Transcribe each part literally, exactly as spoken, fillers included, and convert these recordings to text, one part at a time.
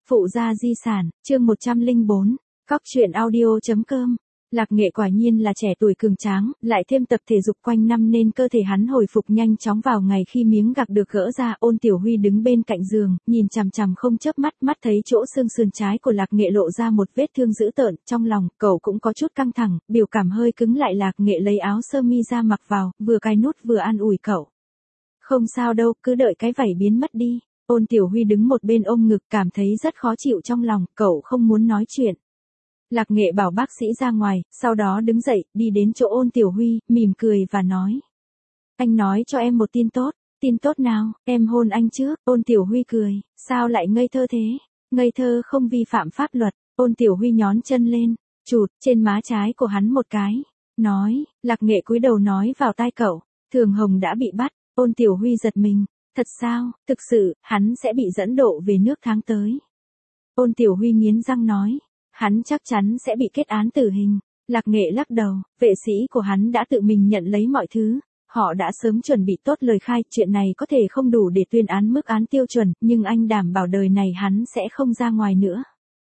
Phụ gia di sản, chương một trăm lẻ bốn, cóc truyện audio chấm com. Lạc Nghệ quả nhiên là trẻ tuổi cường tráng, lại thêm tập thể dục quanh năm nên cơ thể hắn hồi phục nhanh chóng vào ngày khi miếng gạc được gỡ ra. Ôn Tiểu Huy đứng bên cạnh giường, nhìn chằm chằm không chớp mắt, mắt thấy chỗ xương sườn trái của Lạc Nghệ lộ ra một vết thương dữ tợn, trong lòng cậu cũng có chút căng thẳng, biểu cảm hơi cứng lại. Lạc Nghệ lấy áo sơ mi ra mặc vào, vừa cài nút vừa an ủi cậu. Không sao đâu, cứ đợi cái vảy biến mất đi. Ôn Tiểu Huy đứng một bên ôm ngực, cảm thấy rất khó chịu trong lòng, cậu không muốn nói chuyện. Lạc Nghệ bảo bác sĩ ra ngoài, sau đó đứng dậy, đi đến chỗ Ôn Tiểu Huy, mỉm cười và nói. Anh nói cho em một tin tốt. Tin tốt nào? Em hôn anh trước. Ôn Tiểu Huy cười, sao lại ngây thơ thế? Ngây thơ không vi phạm pháp luật. Ôn Tiểu Huy nhón chân lên, chụt trên má trái của hắn một cái, nói. Lạc Nghệ cúi đầu nói vào tai cậu, Thường Hồng đã bị bắt. Ôn Tiểu Huy giật mình. Thật sao? Thực sự, hắn sẽ bị dẫn độ về nước tháng tới. Ôn Tiểu Huy nghiến răng nói. Hắn chắc chắn sẽ bị kết án tử hình. Lạc Nghệ lắc đầu, vệ sĩ của hắn đã tự mình nhận lấy mọi thứ. Họ đã sớm chuẩn bị tốt lời khai, chuyện này có thể không đủ để tuyên án mức án tiêu chuẩn, nhưng anh đảm bảo đời này hắn sẽ không ra ngoài nữa.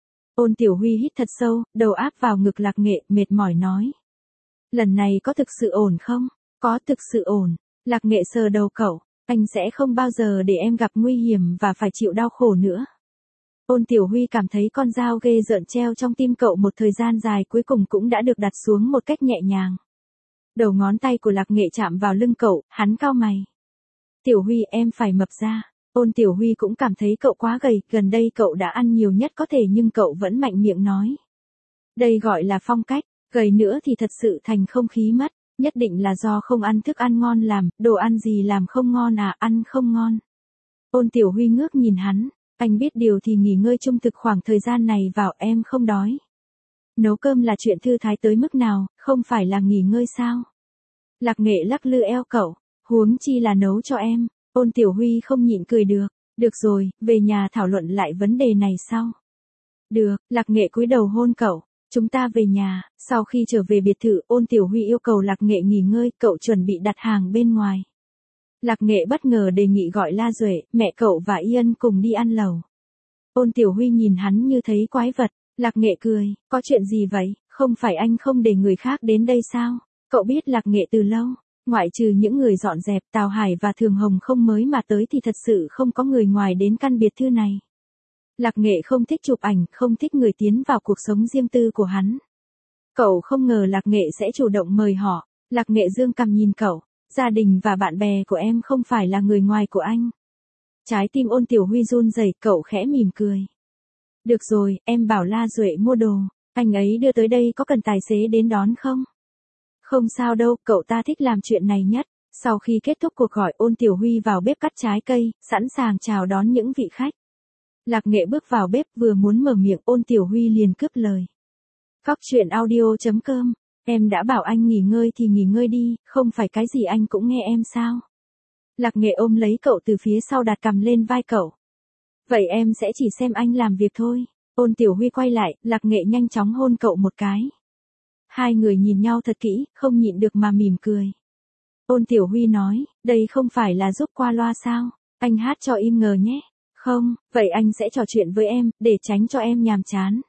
Ôn Tiểu Huy hít thật sâu, đầu áp vào ngực Lạc Nghệ, mệt mỏi nói. Lần này có thực sự ổn không? Có thực sự ổn. Lạc Nghệ sờ đầu cậu, anh sẽ không bao giờ để em gặp nguy hiểm và phải chịu đau khổ nữa. Ôn Tiểu Huy cảm thấy con dao ghê rợn treo trong tim cậu một thời gian dài cuối cùng cũng đã được đặt xuống một cách nhẹ nhàng. Đầu ngón tay của Lạc Nghệ chạm vào lưng cậu, hắn cau mày. Tiểu Huy, em phải mập ra. Ôn Tiểu Huy cũng cảm thấy cậu quá gầy, gần đây cậu đã ăn nhiều nhất có thể nhưng cậu vẫn mạnh miệng nói. Đây gọi là phong cách, gầy nữa thì thật sự thành không khí mất, nhất định là do không ăn thức ăn ngon làm, đồ ăn gì làm không ngon à, ăn không ngon. Ôn Tiểu Huy ngước nhìn hắn. Anh biết điều thì nghỉ ngơi trung thực khoảng thời gian này vào, em không đói. Nấu cơm là chuyện thư thái tới mức nào, không phải là nghỉ ngơi sao? Lạc Nghệ lắc lư eo cậu, huống chi là nấu cho em. Ôn Tiểu Huy không nhịn cười được. Được rồi, về nhà thảo luận lại vấn đề này sau. Được, Lạc Nghệ cúi đầu hôn cậu. Chúng ta về nhà. Sau khi trở về biệt thự, Ôn Tiểu Huy yêu cầu Lạc Nghệ nghỉ ngơi, cậu chuẩn bị đặt hàng bên ngoài. Lạc Nghệ bất ngờ đề nghị gọi La Duệ, mẹ cậu và Yên cùng đi ăn lẩu. Ôn Tiểu Huy nhìn hắn như thấy quái vật. Lạc Nghệ cười, có chuyện gì vậy, không phải anh không để người khác đến đây sao? Cậu biết Lạc Nghệ từ lâu, ngoại trừ những người dọn dẹp, Tào Hải và Thường Hồng không mới mà tới thì thật sự không có người ngoài đến căn biệt thự này. Lạc Nghệ không thích chụp ảnh, không thích người tiến vào cuộc sống riêng tư của hắn. Cậu không ngờ Lạc Nghệ sẽ chủ động mời họ. Lạc Nghệ dương cằm nhìn cậu. Gia đình và bạn bè của em không phải là người ngoài của anh. Trái tim Ôn Tiểu Huy run rẩy, cậu khẽ mỉm cười. Được rồi, em bảo La Duệ mua đồ, anh ấy đưa tới đây có cần tài xế đến đón không? Không sao đâu, cậu ta thích làm chuyện này nhất. Sau khi kết thúc cuộc gọi, Ôn Tiểu Huy vào bếp cắt trái cây, sẵn sàng chào đón những vị khách. Lạc Nghệ bước vào bếp vừa muốn mở miệng, Ôn Tiểu Huy liền cướp lời. Cóc truyện audio chấm com. Em đã bảo anh nghỉ ngơi thì nghỉ ngơi đi, không phải cái gì anh cũng nghe em sao? Lạc Nghệ ôm lấy cậu từ phía sau đặt cằm lên vai cậu. Vậy em sẽ chỉ xem anh làm việc thôi. Ôn Tiểu Huy quay lại, Lạc Nghệ nhanh chóng hôn cậu một cái. Hai người nhìn nhau thật kỹ, không nhịn được mà mỉm cười. Ôn Tiểu Huy nói, đây không phải là giúp qua loa sao? Anh hát cho im ngờ nhé. Không, vậy anh sẽ trò chuyện với em, để tránh cho em nhàm chán.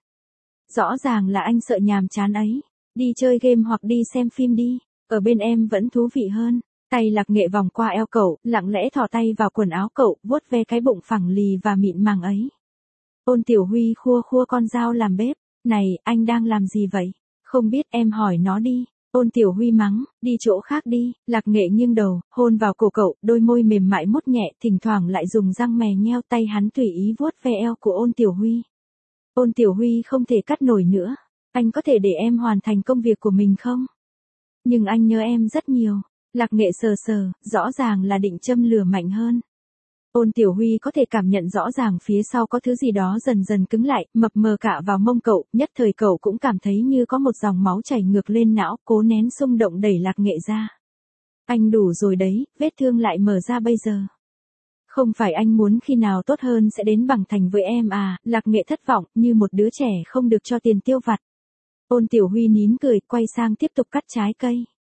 Rõ ràng là anh sợ nhàm chán ấy. Đi chơi game hoặc đi xem phim đi, ở bên em vẫn thú vị hơn. Tay Lạc Nghệ vòng qua eo cậu, lặng lẽ thò tay vào quần áo cậu, vuốt ve cái bụng phẳng lì và mịn màng ấy. Ôn Tiểu Huy khua khua con dao làm bếp. Này, anh đang làm gì vậy? Không biết, em hỏi nó đi. Ôn Tiểu Huy mắng, đi chỗ khác đi. Lạc Nghệ nghiêng đầu, hôn vào cổ cậu, đôi môi mềm mại mút nhẹ, thỉnh thoảng lại dùng răng mè nheo, tay hắn tùy ý vuốt ve eo của Ôn Tiểu Huy. Ôn Tiểu Huy không thể cắt nổi nữa. Anh có thể để em hoàn thành công việc của mình không? Nhưng anh nhớ em rất nhiều. Lạc Nghệ sờ sờ, rõ ràng là định châm lửa mạnh hơn. Ôn Tiểu Huy có thể cảm nhận rõ ràng phía sau có thứ gì đó dần dần cứng lại, mập mờ cả vào mông cậu, nhất thời cậu cũng cảm thấy như có một dòng máu chảy ngược lên não, cố nén xung động đẩy Lạc Nghệ ra. Anh đủ rồi đấy, vết thương lại mở ra bây giờ. Không phải anh muốn khi nào tốt hơn sẽ đến bằng thành với em à? Lạc Nghệ thất vọng, như một đứa trẻ không được cho tiền tiêu vặt. Ôn Tiểu Huy nín cười, quay sang tiếp tục cắt trái cây.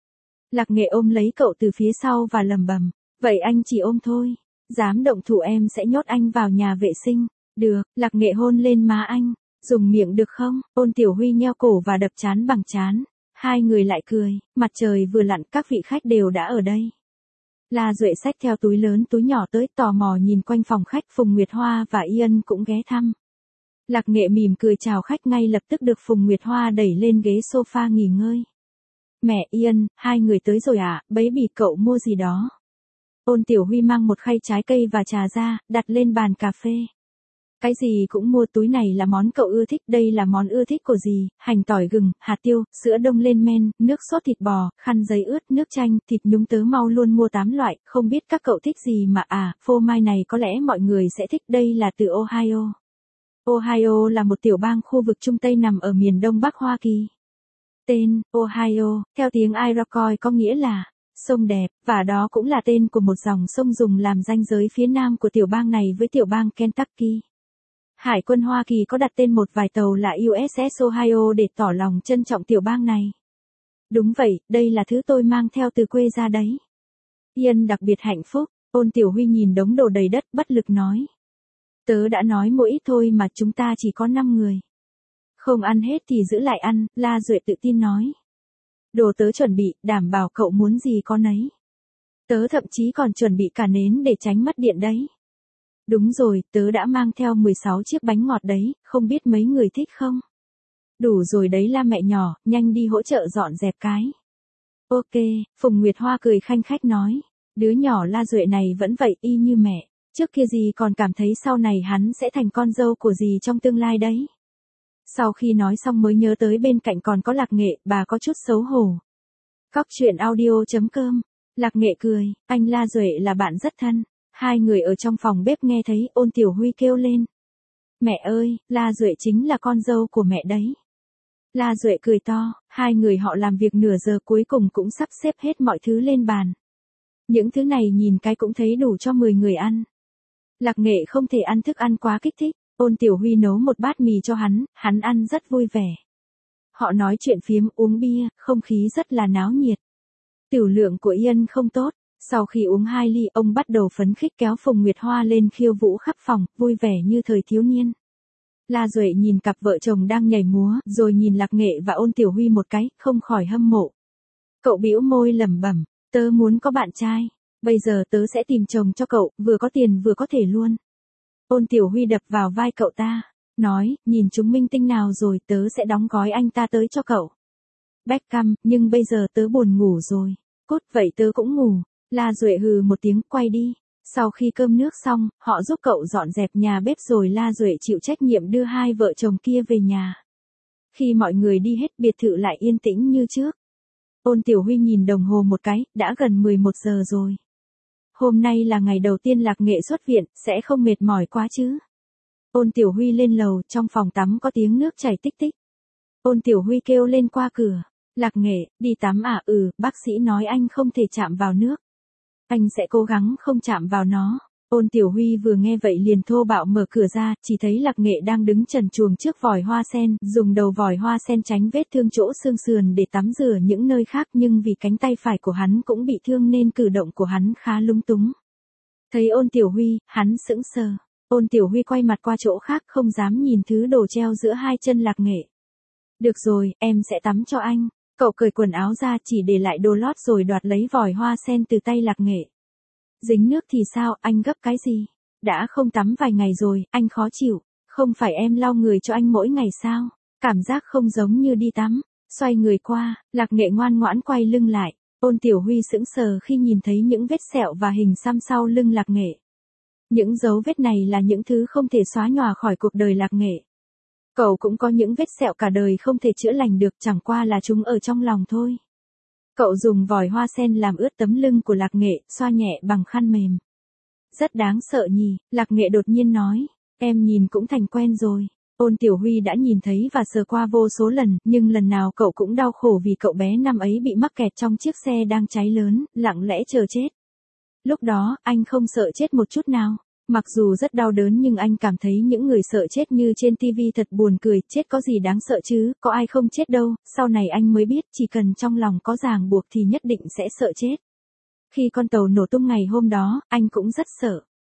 Lạc Nghệ ôm lấy cậu từ phía sau và lầm bầm, vậy anh chỉ ôm thôi, dám động thủ em sẽ nhốt anh vào nhà vệ sinh. Được, Lạc Nghệ hôn lên má anh. Dùng miệng được không? Ôn Tiểu Huy nheo cổ và đập trán bằng trán. Hai người lại cười, mặt trời vừa lặn các vị khách đều đã ở đây. La Duệ xách theo túi lớn túi nhỏ tới tò mò nhìn quanh phòng khách. Phùng Nguyệt Hoa và Ian cũng ghé thăm. Lạc Nghệ mỉm cười chào khách ngay lập tức được Phùng Nguyệt Hoa đẩy lên ghế sofa nghỉ ngơi. Mẹ Ian, hai người tới rồi à, baby cậu mua gì đó? Ôn Tiểu Huy mang một khay trái cây và trà ra, đặt lên bàn cà phê. Cái gì cũng mua, túi này là món cậu ưa thích, đây là món ưa thích của dì, hành tỏi gừng, hạt tiêu, sữa đông lên men, nước sốt thịt bò, khăn giấy ướt, nước chanh, thịt nhúng tớ mau luôn mua tám loại, không biết các cậu thích gì mà à, phô mai này có lẽ mọi người sẽ thích, đây là từ Ohio. Ohio là một tiểu bang khu vực Trung Tây nằm ở miền Đông Bắc Hoa Kỳ. Tên, Ohio, theo tiếng Iroquois có nghĩa là sông đẹp, và đó cũng là tên của một dòng sông dùng làm ranh giới phía nam của tiểu bang này với tiểu bang Kentucky. Hải quân Hoa Kỳ có đặt tên một vài tàu là u ét ét Ohio để tỏ lòng trân trọng tiểu bang này. Đúng vậy, đây là thứ tôi mang theo từ quê ra đấy. Ian đặc biệt hạnh phúc, Ôn Tiểu Huy nhìn đống đồ đầy đất bất lực nói. Tớ đã nói mỗi ít thôi mà, chúng ta chỉ có năm người. Không ăn hết thì giữ lại ăn, La Duệ tự tin nói. Đồ tớ chuẩn bị, đảm bảo cậu muốn gì có nấy. Tớ thậm chí còn chuẩn bị cả nến để tránh mất điện đấy. Đúng rồi, tớ đã mang theo mười sáu chiếc bánh ngọt đấy, không biết mấy người thích không? Đủ rồi đấy La mẹ nhỏ, nhanh đi hỗ trợ dọn dẹp cái. Ok, Phùng Nguyệt Hoa cười khanh khách nói. Đứa nhỏ La Duệ này vẫn vậy y như mẹ. Trước kia dì còn cảm thấy sau này hắn sẽ thành con dâu của dì trong tương lai đấy. Sau khi nói xong mới nhớ tới bên cạnh còn có Lạc Nghệ, bà có chút xấu hổ. Cóc truyện audio chấm com. Lạc Nghệ cười, anh La Duệ là bạn rất thân. Hai người ở trong phòng bếp nghe thấy, Ôn Tiểu Huy kêu lên. Mẹ ơi, La Duệ chính là con dâu của mẹ đấy. La Duệ cười to, hai người họ làm việc nửa giờ cuối cùng cũng sắp xếp hết mọi thứ lên bàn. Những thứ này nhìn cái cũng thấy đủ cho mười người ăn. Lạc Nghệ không thể ăn thức ăn quá kích thích, Ôn Tiểu Huy nấu một bát mì cho hắn, hắn ăn rất vui vẻ. Họ nói chuyện phiếm, uống bia, không khí rất là náo nhiệt. Tiểu lượng của Ian không tốt, sau khi uống hai ly ông bắt đầu phấn khích kéo Phùng Nguyệt Hoa lên khiêu vũ khắp phòng, vui vẻ như thời thiếu niên. La Duệ nhìn cặp vợ chồng đang nhảy múa, rồi nhìn Lạc Nghệ và Ôn Tiểu Huy một cái, không khỏi hâm mộ. Cậu bĩu môi lẩm bẩm, tớ muốn có bạn trai, bây giờ tớ sẽ tìm chồng cho cậu, vừa có tiền vừa có thể luôn. Ôn Tiểu Huy đập vào vai cậu ta, nói, nhìn chúng minh tinh nào rồi tớ sẽ đóng gói anh ta tới cho cậu. Beckham, nhưng bây giờ tớ buồn ngủ rồi. Cút, vậy tớ cũng ngủ. La Duệ hừ một tiếng, quay đi. Sau khi cơm nước xong, họ giúp cậu dọn dẹp nhà bếp rồi La Duệ chịu trách nhiệm đưa hai vợ chồng kia về nhà. Khi mọi người đi hết, biệt thự lại yên tĩnh như trước. Ôn Tiểu Huy nhìn đồng hồ một cái, đã gần mười một giờ rồi. Hôm nay là ngày đầu tiên Lạc Nghệ xuất viện, sẽ không mệt mỏi quá chứ. Ôn Tiểu Huy lên lầu, trong phòng tắm có tiếng nước chảy tích tích. Ôn Tiểu Huy kêu lên qua cửa. Lạc Nghệ, đi tắm à? Ừ, bác sĩ nói anh không thể chạm vào nước. Anh sẽ cố gắng không chạm vào nó. Ôn Tiểu Huy vừa nghe vậy liền thô bạo mở cửa ra, chỉ thấy Lạc Nghệ đang đứng trần truồng trước vòi hoa sen, dùng đầu vòi hoa sen tránh vết thương chỗ xương sườn để tắm rửa những nơi khác, nhưng vì cánh tay phải của hắn cũng bị thương nên cử động của hắn khá lung túng. Thấy Ôn Tiểu Huy, hắn sững sờ. Ôn Tiểu Huy quay mặt qua chỗ khác, không dám nhìn thứ đồ treo giữa hai chân Lạc Nghệ. Được rồi, em sẽ tắm cho anh. Cậu cởi quần áo ra, chỉ để lại đồ lót rồi đoạt lấy vòi hoa sen từ tay Lạc Nghệ. Dính nước thì sao, anh gấp cái gì? Đã không tắm vài ngày rồi, anh khó chịu. Không phải em lau người cho anh mỗi ngày sao? Cảm giác không giống như đi tắm. Xoay người qua, Lạc Nghệ ngoan ngoãn quay lưng lại. Ôn Tiểu Huy sững sờ khi nhìn thấy những vết sẹo và hình xăm sau lưng Lạc Nghệ. Những dấu vết này là những thứ không thể xóa nhòa khỏi cuộc đời Lạc Nghệ. Cậu cũng có những vết sẹo cả đời không thể chữa lành được, chẳng qua là chúng ở trong lòng thôi. Cậu dùng vòi hoa sen làm ướt tấm lưng của Lạc Nghệ, xoa nhẹ bằng khăn mềm. Rất đáng sợ nhỉ, Lạc Nghệ đột nhiên nói. Em nhìn cũng thành quen rồi. Ôn Tiểu Huy đã nhìn thấy và sờ qua vô số lần, nhưng lần nào cậu cũng đau khổ vì cậu bé năm ấy bị mắc kẹt trong chiếc xe đang cháy lớn, lặng lẽ chờ chết. Lúc đó, anh không sợ chết một chút nào. Mặc dù rất đau đớn nhưng anh cảm thấy những người sợ chết như trên ti vi thật buồn cười, chết có gì đáng sợ chứ, có ai không chết đâu, sau này anh mới biết chỉ cần trong lòng có ràng buộc thì nhất định sẽ sợ chết. Khi con tàu nổ tung ngày hôm đó, anh cũng rất sợ.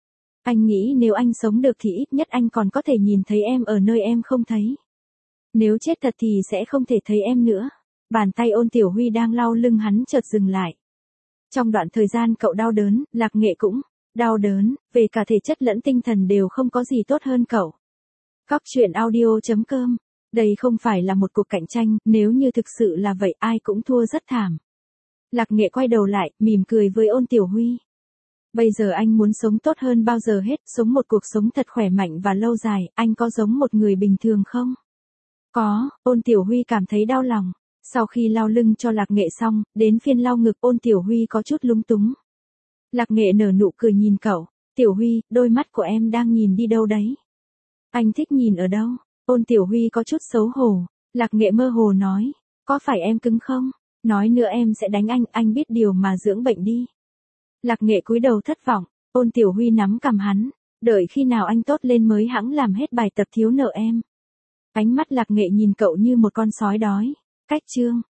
Anh nghĩ nếu anh sống được thì ít nhất anh còn có thể nhìn thấy em ở nơi em không thấy. Nếu chết thật thì sẽ không thể thấy em nữa. Bàn tay Ôn Tiểu Huy đang lau lưng hắn chợt dừng lại. Trong đoạn thời gian cậu đau đớn, Lạc Nghệ cũng đau đớn, về cả thể chất lẫn tinh thần đều không có gì tốt hơn cậu. Cóc truyện audio chấm com. Đây không phải là một cuộc cạnh tranh, nếu như thực sự là vậy ai cũng thua rất thảm. Lạc Nghệ quay đầu lại, mỉm cười với Ôn Tiểu Huy. Bây giờ anh muốn sống tốt hơn bao giờ hết, sống một cuộc sống thật khỏe mạnh và lâu dài, anh có giống một người bình thường không? Có, Ôn Tiểu Huy cảm thấy đau lòng. Sau khi lau lưng cho Lạc Nghệ xong, đến phiên lau ngực Ôn Tiểu Huy có chút lúng túng. Lạc Nghệ nở nụ cười nhìn cậu. Tiểu Huy, đôi mắt của em đang nhìn đi đâu đấy? Anh thích nhìn ở đâu? Ôn Tiểu Huy có chút xấu hổ. Lạc Nghệ mơ hồ nói. Có phải em cứng không? Nói nữa em sẽ đánh anh, anh biết điều mà dưỡng bệnh đi. Lạc Nghệ cúi đầu thất vọng. Ôn Tiểu Huy nắm cằm hắn. Đợi khi nào anh tốt lên mới hẵng làm hết bài tập thiếu nợ em. Ánh mắt Lạc Nghệ nhìn cậu như một con sói đói. Cách chương.